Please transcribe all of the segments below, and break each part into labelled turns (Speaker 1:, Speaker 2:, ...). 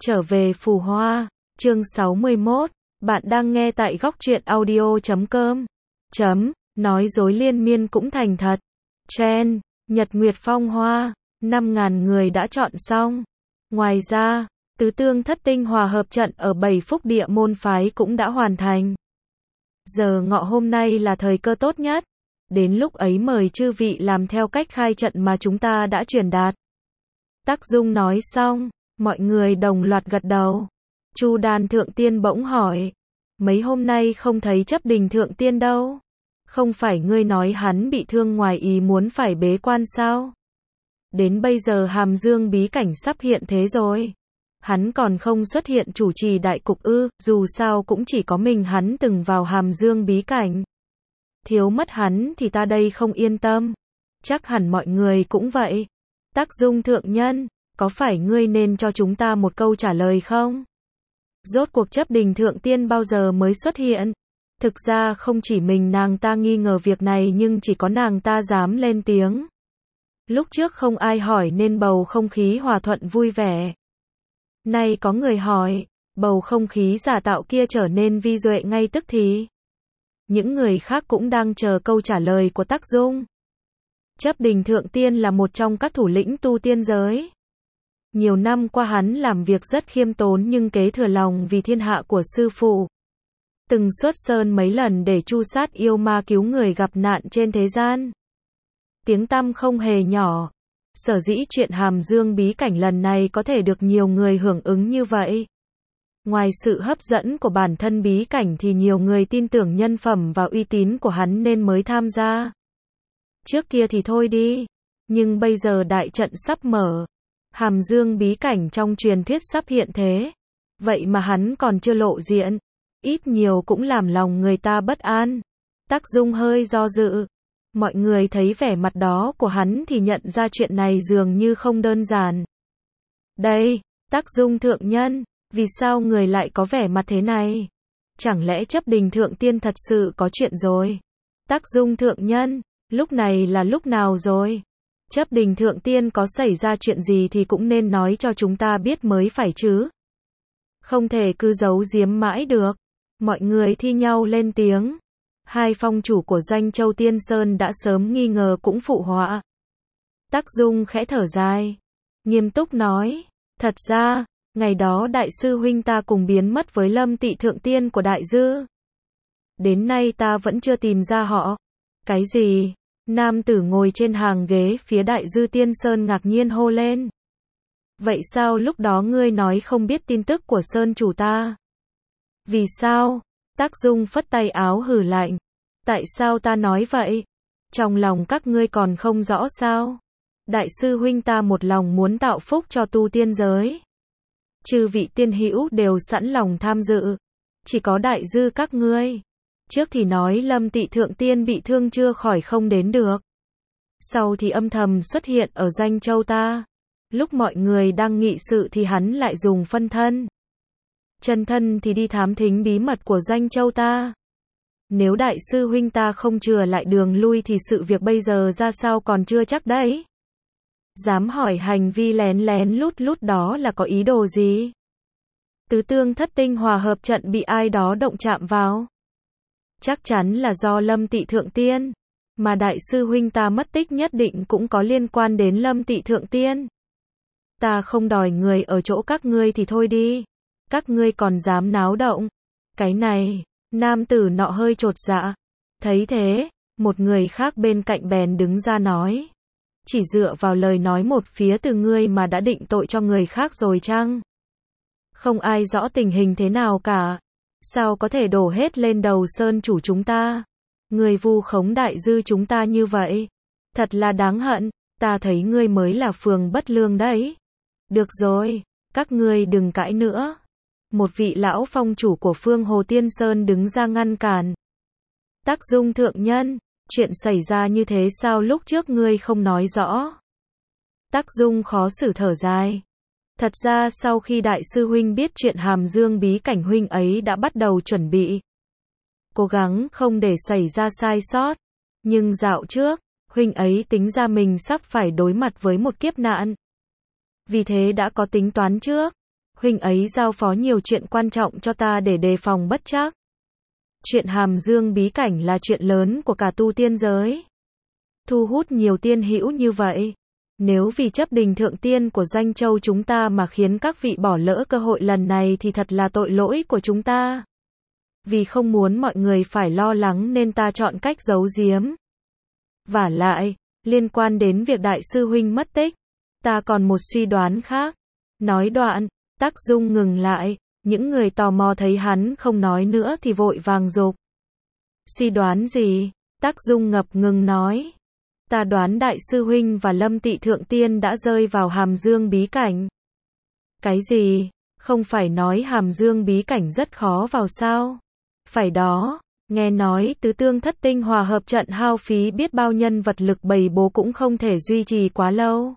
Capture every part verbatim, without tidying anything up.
Speaker 1: Trở về Phù Hoa, chương sáu mươi mốt, bạn đang nghe tại góc truyện audio chấm com. Chấm, nói dối liên miên cũng thành thật. Trend, Nhật Nguyệt Phong Hoa, năm nghìn người đã chọn xong. Ngoài ra, tứ tương thất tinh hòa hợp trận ở bảy phúc địa môn phái cũng đã hoàn thành. Giờ ngọ hôm nay là thời cơ tốt nhất. Đến lúc ấy mời chư vị làm theo cách khai trận mà chúng ta đã truyền đạt. Tắc Dung nói xong, mọi người đồng loạt gật đầu. Chu Đan Thượng Tiên bỗng hỏi, mấy hôm nay không thấy Chấp Đình Thượng Tiên đâu? Không phải ngươi nói hắn bị thương ngoài ý muốn phải bế quan sao? Đến bây giờ Hàm Dương bí cảnh sắp hiện thế rồi. Hắn còn không xuất hiện chủ trì đại cục ư, dù sao cũng chỉ có mình hắn từng vào Hàm Dương bí cảnh. Thiếu mất hắn thì ta đây không yên tâm. Chắc hẳn mọi người cũng vậy. Tắc Dung thượng nhân, có phải ngươi nên cho chúng ta một câu trả lời không? Rốt cuộc Chấp Đình Thượng Tiên bao giờ mới xuất hiện? Thực ra không chỉ mình nàng ta nghi ngờ việc này nhưng chỉ có nàng ta dám lên tiếng. Lúc trước không ai hỏi nên bầu không khí hòa thuận vui vẻ. Nay có người hỏi, bầu không khí giả tạo kia trở nên vi duệ ngay tức thì. Những người khác cũng đang chờ câu trả lời của Tắc Dung. Chấp Đình Thượng Tiên là một trong các thủ lĩnh tu tiên giới. Nhiều năm qua hắn làm việc rất khiêm tốn nhưng kế thừa lòng vì thiên hạ của sư phụ. Từng xuất sơn mấy lần để tru sát yêu ma cứu người gặp nạn trên thế gian. Tiếng tăm không hề nhỏ. Sở dĩ chuyện Hàm Dương bí cảnh lần này có thể được nhiều người hưởng ứng như vậy. Ngoài sự hấp dẫn của bản thân bí cảnh thì nhiều người tin tưởng nhân phẩm và uy tín của hắn nên mới tham gia. Trước kia thì thôi đi. Nhưng bây giờ đại trận sắp mở. Hàm Dương bí cảnh trong truyền thuyết sắp hiện thế. Vậy mà hắn còn chưa lộ diện. Ít nhiều cũng làm lòng người ta bất an. Tắc Dung hơi do dự. Mọi người thấy vẻ mặt đó của hắn thì nhận ra chuyện này dường như không đơn giản. Đây, Tắc Dung thượng nhân, vì sao người lại có vẻ mặt thế này? Chẳng lẽ Chấp Đình Thượng Tiên thật sự có chuyện rồi? Tắc Dung thượng nhân, lúc này là lúc nào rồi? Chấp Đình Thượng Tiên có xảy ra chuyện gì thì cũng nên nói cho chúng ta biết mới phải chứ. Không thể cứ giấu giếm mãi được. Mọi người thi nhau lên tiếng. Hai phong chủ của Doanh Châu Tiên Sơn đã sớm nghi ngờ cũng phụ họa. Tắc Dung khẽ thở dài. Nghiêm túc nói. Thật ra, ngày đó đại sư huynh ta cùng biến mất với Lâm Tị Thượng Tiên của đại dư. Đến nay ta vẫn chưa tìm ra họ. Cái gì? Nam tử ngồi trên hàng ghế phía đại dư Tiên Sơn ngạc nhiên hô lên. Vậy sao lúc đó ngươi nói không biết tin tức của Sơn chủ ta? Vì sao? Tắc Dung phất tay áo hừ lạnh. Tại sao ta nói vậy? Trong lòng các ngươi còn không rõ sao? Đại sư huynh ta một lòng muốn tạo phúc cho tu tiên giới. Chư vị tiên hữu đều sẵn lòng tham dự. Chỉ có đại dư các ngươi. Trước thì nói Lâm Tị Thượng Tiên bị thương chưa khỏi không đến được. Sau thì âm thầm xuất hiện ở Doanh Châu ta. Lúc mọi người đang nghị sự thì hắn lại dùng phân thân. Chân thân thì đi thám thính bí mật của Doanh Châu ta. Nếu đại sư huynh ta không chừa lại đường lui thì sự việc bây giờ ra sao còn chưa chắc đấy. Dám hỏi hành vi lén lén lút lút đó là có ý đồ gì? Tứ tương thất tinh hòa hợp trận bị ai đó động chạm vào? Chắc chắn là do Lâm Tị Thượng Tiên. Mà đại sư huynh ta mất tích nhất định cũng có liên quan đến Lâm Tị Thượng Tiên. Ta không đòi người ở chỗ các ngươi thì thôi đi. Các ngươi còn dám náo động. Cái này, nam tử nọ hơi chột dạ. Thấy thế, một người khác bên cạnh bèn đứng ra nói. Chỉ dựa vào lời nói một phía từ ngươi mà đã định tội cho người khác rồi chăng? Không ai rõ tình hình thế nào cả. Sao có thể đổ hết lên đầu Sơn chủ chúng ta? Người vu khống đại dư chúng ta như vậy. Thật là đáng hận, ta thấy ngươi mới là phường bất lương đấy. Được rồi, các ngươi đừng cãi nữa. Một vị lão phong chủ của Phương Hồ Tiên Sơn đứng ra ngăn cản. Tắc Dung thượng nhân, chuyện xảy ra như thế sao lúc trước ngươi không nói rõ? Tắc Dung khó xử thở dài. Thật ra sau khi đại sư huynh biết chuyện Hàm Dương bí cảnh huynh ấy đã bắt đầu chuẩn bị. Cố gắng không để xảy ra sai sót. Nhưng dạo trước, huynh ấy tính ra mình sắp phải đối mặt với một kiếp nạn. Vì thế đã có tính toán trước. Huynh ấy giao phó nhiều chuyện quan trọng cho ta để đề phòng bất trắc. Chuyện Hàm Dương bí cảnh là chuyện lớn của cả tu tiên giới. Thu hút nhiều tiên hữu như vậy. Nếu vì chấp đình thượng tiên của Doanh Châu chúng ta mà khiến các vị bỏ lỡ cơ hội lần này thì thật là tội lỗi của chúng ta. Vì không muốn mọi người phải lo lắng nên ta chọn cách giấu giếm. Vả lại, liên quan đến việc đại sư huynh mất tích, ta còn một suy đoán khác. Nói đoạn, Tắc Dung ngừng lại, những người tò mò thấy hắn không nói nữa thì vội vàng dục. Suy đoán gì? Tắc Dung ngập ngừng nói. Ta đoán đại sư huynh và Lâm Tị thượng tiên đã rơi vào Hàm Dương bí cảnh. Cái gì? Không phải nói Hàm Dương bí cảnh rất khó vào sao? Phải đó, nghe nói tứ tương thất tinh hòa hợp trận hao phí biết bao nhân vật lực bầy bố cũng không thể duy trì quá lâu.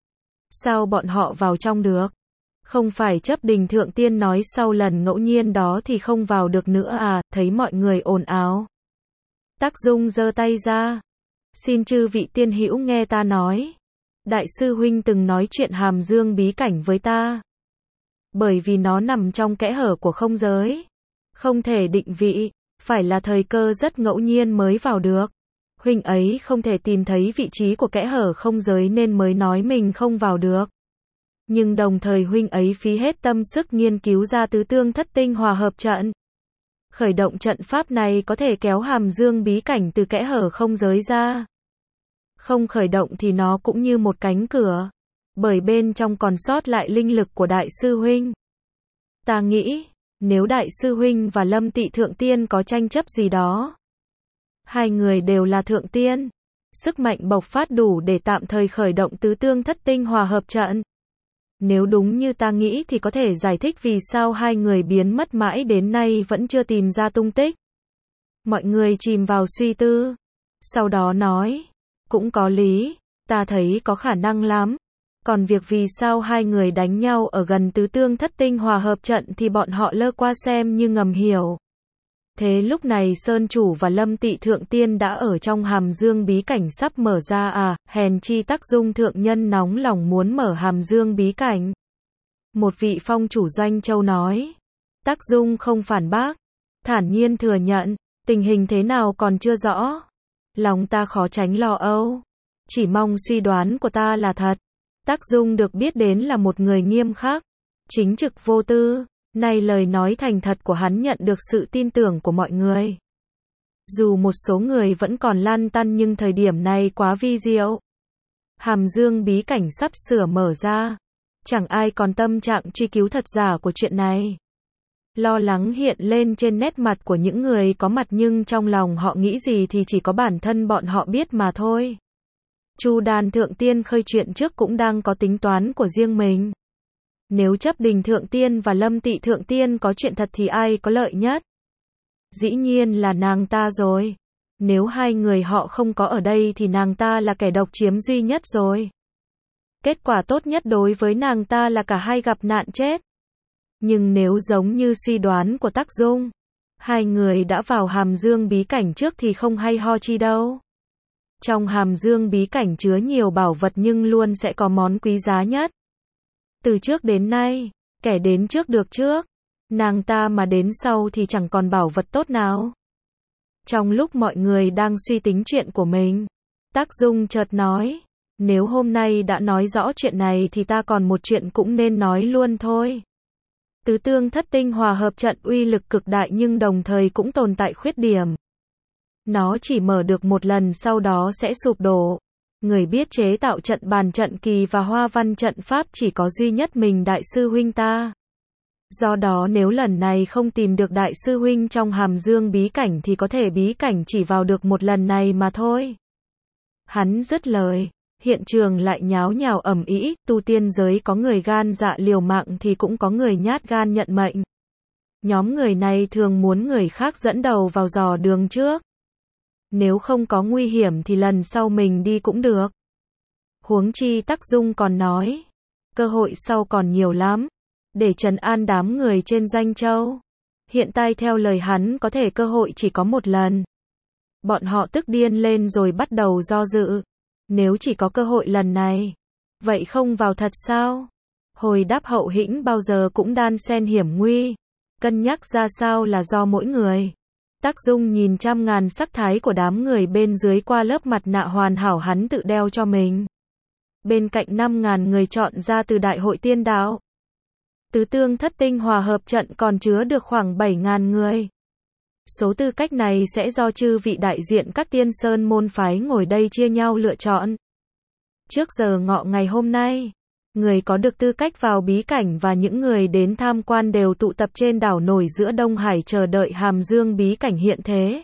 Speaker 1: Sao bọn họ vào trong được? Không phải chấp đình thượng tiên nói sau lần ngẫu nhiên đó thì không vào được nữa à? Thấy mọi người ồn ào. Tắc Dung giơ tay ra. Xin chư vị tiên hữu nghe ta nói. Đại sư huynh từng nói chuyện Hàm Dương bí cảnh với ta. Bởi vì nó nằm trong kẽ hở của không giới. Không thể định vị, phải là thời cơ rất ngẫu nhiên mới vào được. Huynh ấy không thể tìm thấy vị trí của kẽ hở không giới nên mới nói mình không vào được. Nhưng đồng thời huynh ấy phí hết tâm sức nghiên cứu ra tứ tương thất tinh hòa hợp trận. Khởi động trận pháp này có thể kéo Hàm Dương bí cảnh từ kẽ hở không giới ra. Không khởi động thì nó cũng như một cánh cửa. Bởi bên trong còn sót lại linh lực của đại sư huynh. Ta nghĩ, nếu đại sư huynh và Lâm Tị thượng tiên có tranh chấp gì đó. Hai người đều là thượng tiên. Sức mạnh bộc phát đủ để tạm thời khởi động tứ tương thất tinh hòa hợp trận. Nếu đúng như ta nghĩ thì có thể giải thích vì sao hai người biến mất mãi đến nay vẫn chưa tìm ra tung tích. Mọi người chìm vào suy tư. Sau đó nói, cũng có lý, ta thấy có khả năng lắm. Còn việc vì sao hai người đánh nhau ở gần tứ tương thất tinh hòa hợp trận thì bọn họ lơ qua xem như ngầm hiểu. Thế lúc này Sơn Chủ và Lâm Tị thượng tiên đã ở trong Hàm Dương bí cảnh sắp mở ra à? Hèn chi Tắc Dung thượng nhân nóng lòng muốn mở Hàm Dương bí cảnh. Một vị phong chủ Doanh Châu nói. Tắc Dung không phản bác, thản nhiên thừa nhận, tình hình thế nào còn chưa rõ. Lòng ta khó tránh lo âu, chỉ mong suy đoán của ta là thật. Tắc Dung được biết đến là một người nghiêm khắc, chính trực vô tư. Nay lời nói thành thật của hắn nhận được sự tin tưởng của mọi người. Dù một số người vẫn còn lăn tăn nhưng thời điểm này quá vi diệu. Hàm Dương bí cảnh sắp sửa mở ra. Chẳng ai còn tâm trạng truy cứu thật giả của chuyện này. Lo lắng hiện lên trên nét mặt của những người có mặt nhưng trong lòng họ nghĩ gì thì chỉ có bản thân bọn họ biết mà thôi. Chu Đàn thượng tiên khơi chuyện trước cũng đang có tính toán của riêng mình. Nếu chấp đình thượng tiên và Lâm Tị thượng tiên có chuyện thật thì ai có lợi nhất? Dĩ nhiên là nàng ta rồi. Nếu hai người họ không có ở đây thì nàng ta là kẻ độc chiếm duy nhất rồi. Kết quả tốt nhất đối với nàng ta là cả hai gặp nạn chết. Nhưng nếu giống như suy đoán của Tắc Dung, hai người đã vào Hàm Dương bí cảnh trước thì không hay ho chi đâu. Trong Hàm Dương bí cảnh chứa nhiều bảo vật nhưng luôn sẽ có món quý giá nhất. Từ trước đến nay, kẻ đến trước được trước, nàng ta mà đến sau thì chẳng còn bảo vật tốt nào. Trong lúc mọi người đang suy tính chuyện của mình, Tắc Dung chợt nói, nếu hôm nay đã nói rõ chuyện này thì ta còn một chuyện cũng nên nói luôn thôi. Tứ tương thất tinh hòa hợp trận uy lực cực đại nhưng đồng thời cũng tồn tại khuyết điểm. Nó chỉ mở được một lần sau đó sẽ sụp đổ. Người biết chế tạo trận bàn trận kỳ và hoa văn trận pháp chỉ có duy nhất mình đại sư huynh ta. Do đó nếu lần này không tìm được đại sư huynh trong Hàm Dương bí cảnh thì có thể bí cảnh chỉ vào được một lần này mà thôi. Hắn dứt lời, hiện trường lại nháo nhào ầm ĩ, tu tiên giới có người gan dạ liều mạng thì cũng có người nhát gan nhận mệnh. Nhóm người này thường muốn người khác dẫn đầu vào dò đường trước. Nếu không có nguy hiểm thì lần sau mình đi cũng được. Huống chi Tắc Dung còn nói, cơ hội sau còn nhiều lắm, để trấn an đám người trên Doanh Châu. Hiện tại theo lời hắn có thể cơ hội chỉ có một lần. Bọn họ tức điên lên rồi bắt đầu do dự. Nếu chỉ có cơ hội lần này, vậy không vào thật sao? Hồi đáp hậu hĩnh bao giờ cũng đan xen hiểm nguy. Cân nhắc ra sao là do mỗi người. Tắc Dung nhìn trăm ngàn sắc thái của đám người bên dưới qua lớp mặt nạ hoàn hảo hắn tự đeo cho mình. Bên cạnh năm ngàn người chọn ra từ đại hội tiên đạo. Tứ tương thất tinh hòa hợp trận còn chứa được khoảng bảy ngàn người. Số tư cách này sẽ do chư vị đại diện các tiên sơn môn phái ngồi đây chia nhau lựa chọn. Trước giờ ngọ ngày hôm nay, người có được tư cách vào bí cảnh và những người đến tham quan đều tụ tập trên đảo nổi giữa Đông Hải chờ đợi Hàm Dương bí cảnh hiện thế.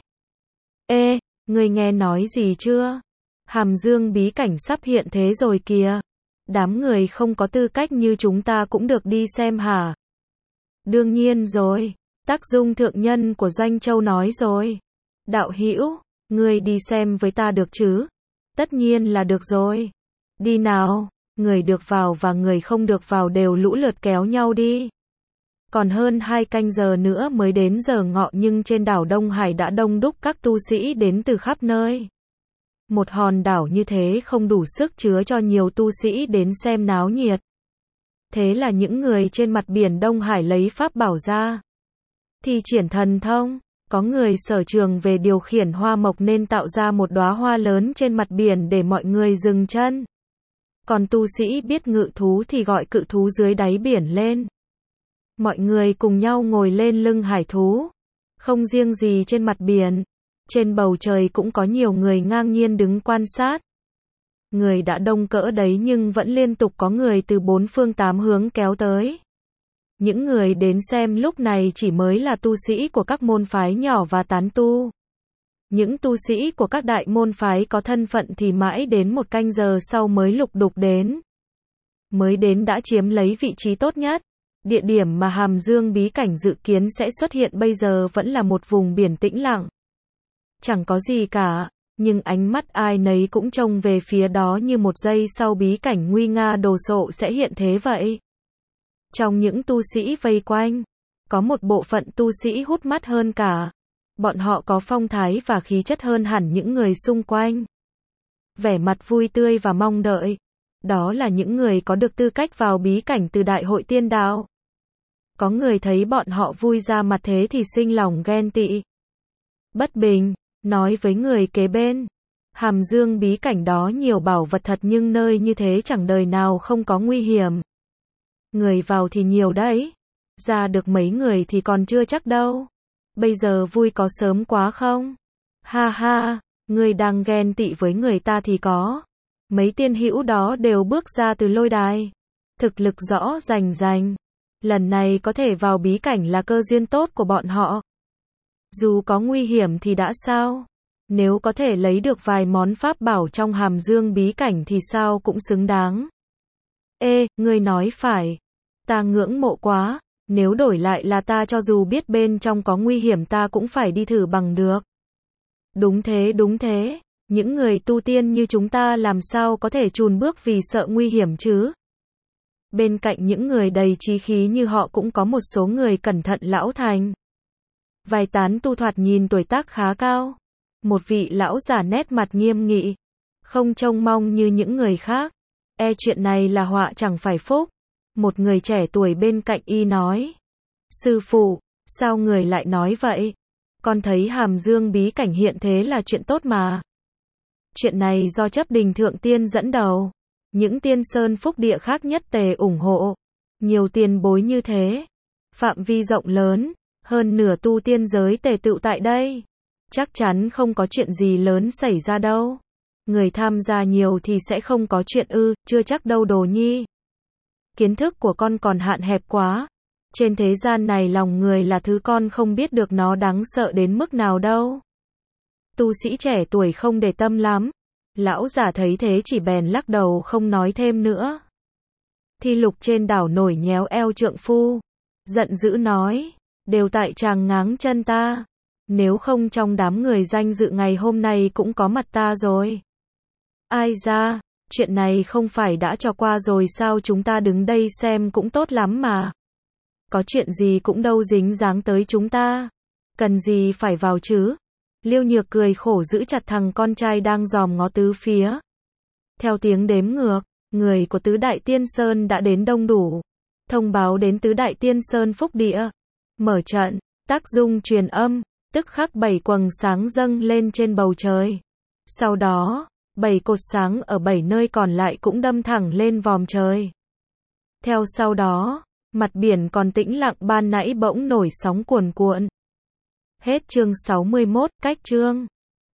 Speaker 1: Ê, người nghe nói gì chưa? Hàm Dương bí cảnh sắp hiện thế rồi kìa. Đám người không có tư cách như chúng ta cũng được đi xem hả? Đương nhiên rồi. Tắc Dung thượng nhân của Doanh Châu nói rồi. Đạo hữu, ngươi đi xem với ta được chứ? Tất nhiên là được rồi. Đi nào, người được vào và người không được vào đều lũ lượt kéo nhau đi. Còn hơn hai canh giờ nữa mới đến giờ ngọ nhưng trên đảo Đông Hải đã đông đúc các tu sĩ đến từ khắp nơi. Một hòn đảo như thế không đủ sức chứa cho nhiều tu sĩ đến xem náo nhiệt. Thế là những người trên mặt biển Đông Hải lấy pháp bảo ra. Thì triển thần thông, có người sở trường về điều khiển hoa mộc nên tạo ra một đóa hoa lớn trên mặt biển để mọi người dừng chân. Còn tu sĩ biết ngự thú thì gọi cự thú dưới đáy biển lên. Mọi người cùng nhau ngồi lên lưng hải thú. Không riêng gì trên mặt biển, trên bầu trời cũng có nhiều người ngang nhiên đứng quan sát. Người đã đông cỡ đấy nhưng vẫn liên tục có người từ bốn phương tám hướng kéo tới. Những người đến xem lúc này chỉ mới là tu sĩ của các môn phái nhỏ và tán tu. Những tu sĩ của các đại môn phái có thân phận thì mãi đến một canh giờ sau mới lục đục đến. Mới đến đã chiếm lấy vị trí tốt nhất. Địa điểm mà Hàm Dương bí cảnh dự kiến sẽ xuất hiện bây giờ vẫn là một vùng biển tĩnh lặng. Chẳng có gì cả, nhưng ánh mắt ai nấy cũng trông về phía đó như một giây sau bí cảnh nguy nga đồ sộ sẽ hiện thế vậy. Trong những tu sĩ vây quanh, có một bộ phận tu sĩ hút mắt hơn cả. Bọn họ có phong thái và khí chất hơn hẳn những người xung quanh. Vẻ mặt vui tươi và mong đợi. Đó là những người có được tư cách vào bí cảnh từ đại hội tiên đạo. Có người thấy bọn họ vui ra mặt thế thì sinh lòng ghen tị. Bất bình, nói với người kế bên. Hàm Dương bí cảnh đó nhiều bảo vật thật nhưng nơi như thế chẳng đời nào không có nguy hiểm. Người vào thì nhiều đấy. Ra được mấy người thì còn chưa chắc đâu. Bây giờ vui có sớm quá không? Ha ha, người đang ghen tị với người ta thì có. Mấy tiên hữu đó đều bước ra từ lôi đài. Thực lực rõ rành rành. Lần này có thể vào bí cảnh là cơ duyên tốt của bọn họ. Dù có nguy hiểm thì đã sao? Nếu có thể lấy được vài món pháp bảo trong Hàm Dương bí cảnh thì sao cũng xứng đáng. Ê, ngươi nói phải. Ta ngưỡng mộ quá. Nếu đổi lại là ta cho dù biết bên trong có nguy hiểm ta cũng phải đi thử bằng được. Đúng thế, đúng thế. Những người tu tiên như chúng ta làm sao có thể chùn bước vì sợ nguy hiểm chứ? Bên cạnh những người đầy chí khí như họ cũng có một số người cẩn thận lão thành. Vài tán tu thoạt nhìn tuổi tác khá cao. Một vị lão già nét mặt nghiêm nghị. Không trông mong như những người khác. E chuyện này là họa chẳng phải phúc. Một người trẻ tuổi bên cạnh y nói. Sư phụ, sao người lại nói vậy? Con thấy Hàm Dương bí cảnh hiện thế là chuyện tốt mà. Chuyện này do chấp đình thượng tiên dẫn đầu. Những tiên sơn phúc địa khác nhất tề ủng hộ. Nhiều tiền bối như thế. Phạm vi rộng lớn. Hơn nửa tu tiên giới tề tựu tại đây. Chắc chắn không có chuyện gì lớn xảy ra đâu. Người tham gia nhiều thì sẽ không có chuyện ư, chưa chắc đâu đồ nhi. Kiến thức của con còn hạn hẹp quá. Trên thế gian này lòng người là thứ con không biết được nó đáng sợ đến mức nào đâu. Tu sĩ trẻ tuổi không để tâm lắm. Lão giả thấy thế chỉ bèn lắc đầu không nói thêm nữa. Thi Lục trên đảo nổi nhéo eo trượng phu. Giận dữ nói. Đều tại chàng ngáng chân ta. Nếu không trong đám người danh dự ngày hôm nay cũng có mặt ta rồi. Ai ra, chuyện này không phải đã cho qua rồi sao chúng ta đứng đây xem cũng tốt lắm mà. Có chuyện gì cũng đâu dính dáng tới chúng ta. Cần gì phải vào chứ? Liêu Nhược cười khổ giữ chặt thằng con trai đang dòm ngó tứ phía. Theo tiếng đếm ngược, người của Tứ Đại Tiên Sơn đã đến đông đủ. Thông báo đến Tứ Đại Tiên Sơn Phúc Địa. Mở trận, tác dung truyền âm, tức khắc bảy quầng sáng dâng lên trên bầu trời. Sau đó, bảy cột sáng ở bảy nơi còn lại cũng đâm thẳng lên vòm trời. Theo sau đó, mặt biển còn tĩnh lặng ban nãy bỗng nổi sóng cuồn cuộn. Hết chương sáu mươi mốt, cách chương.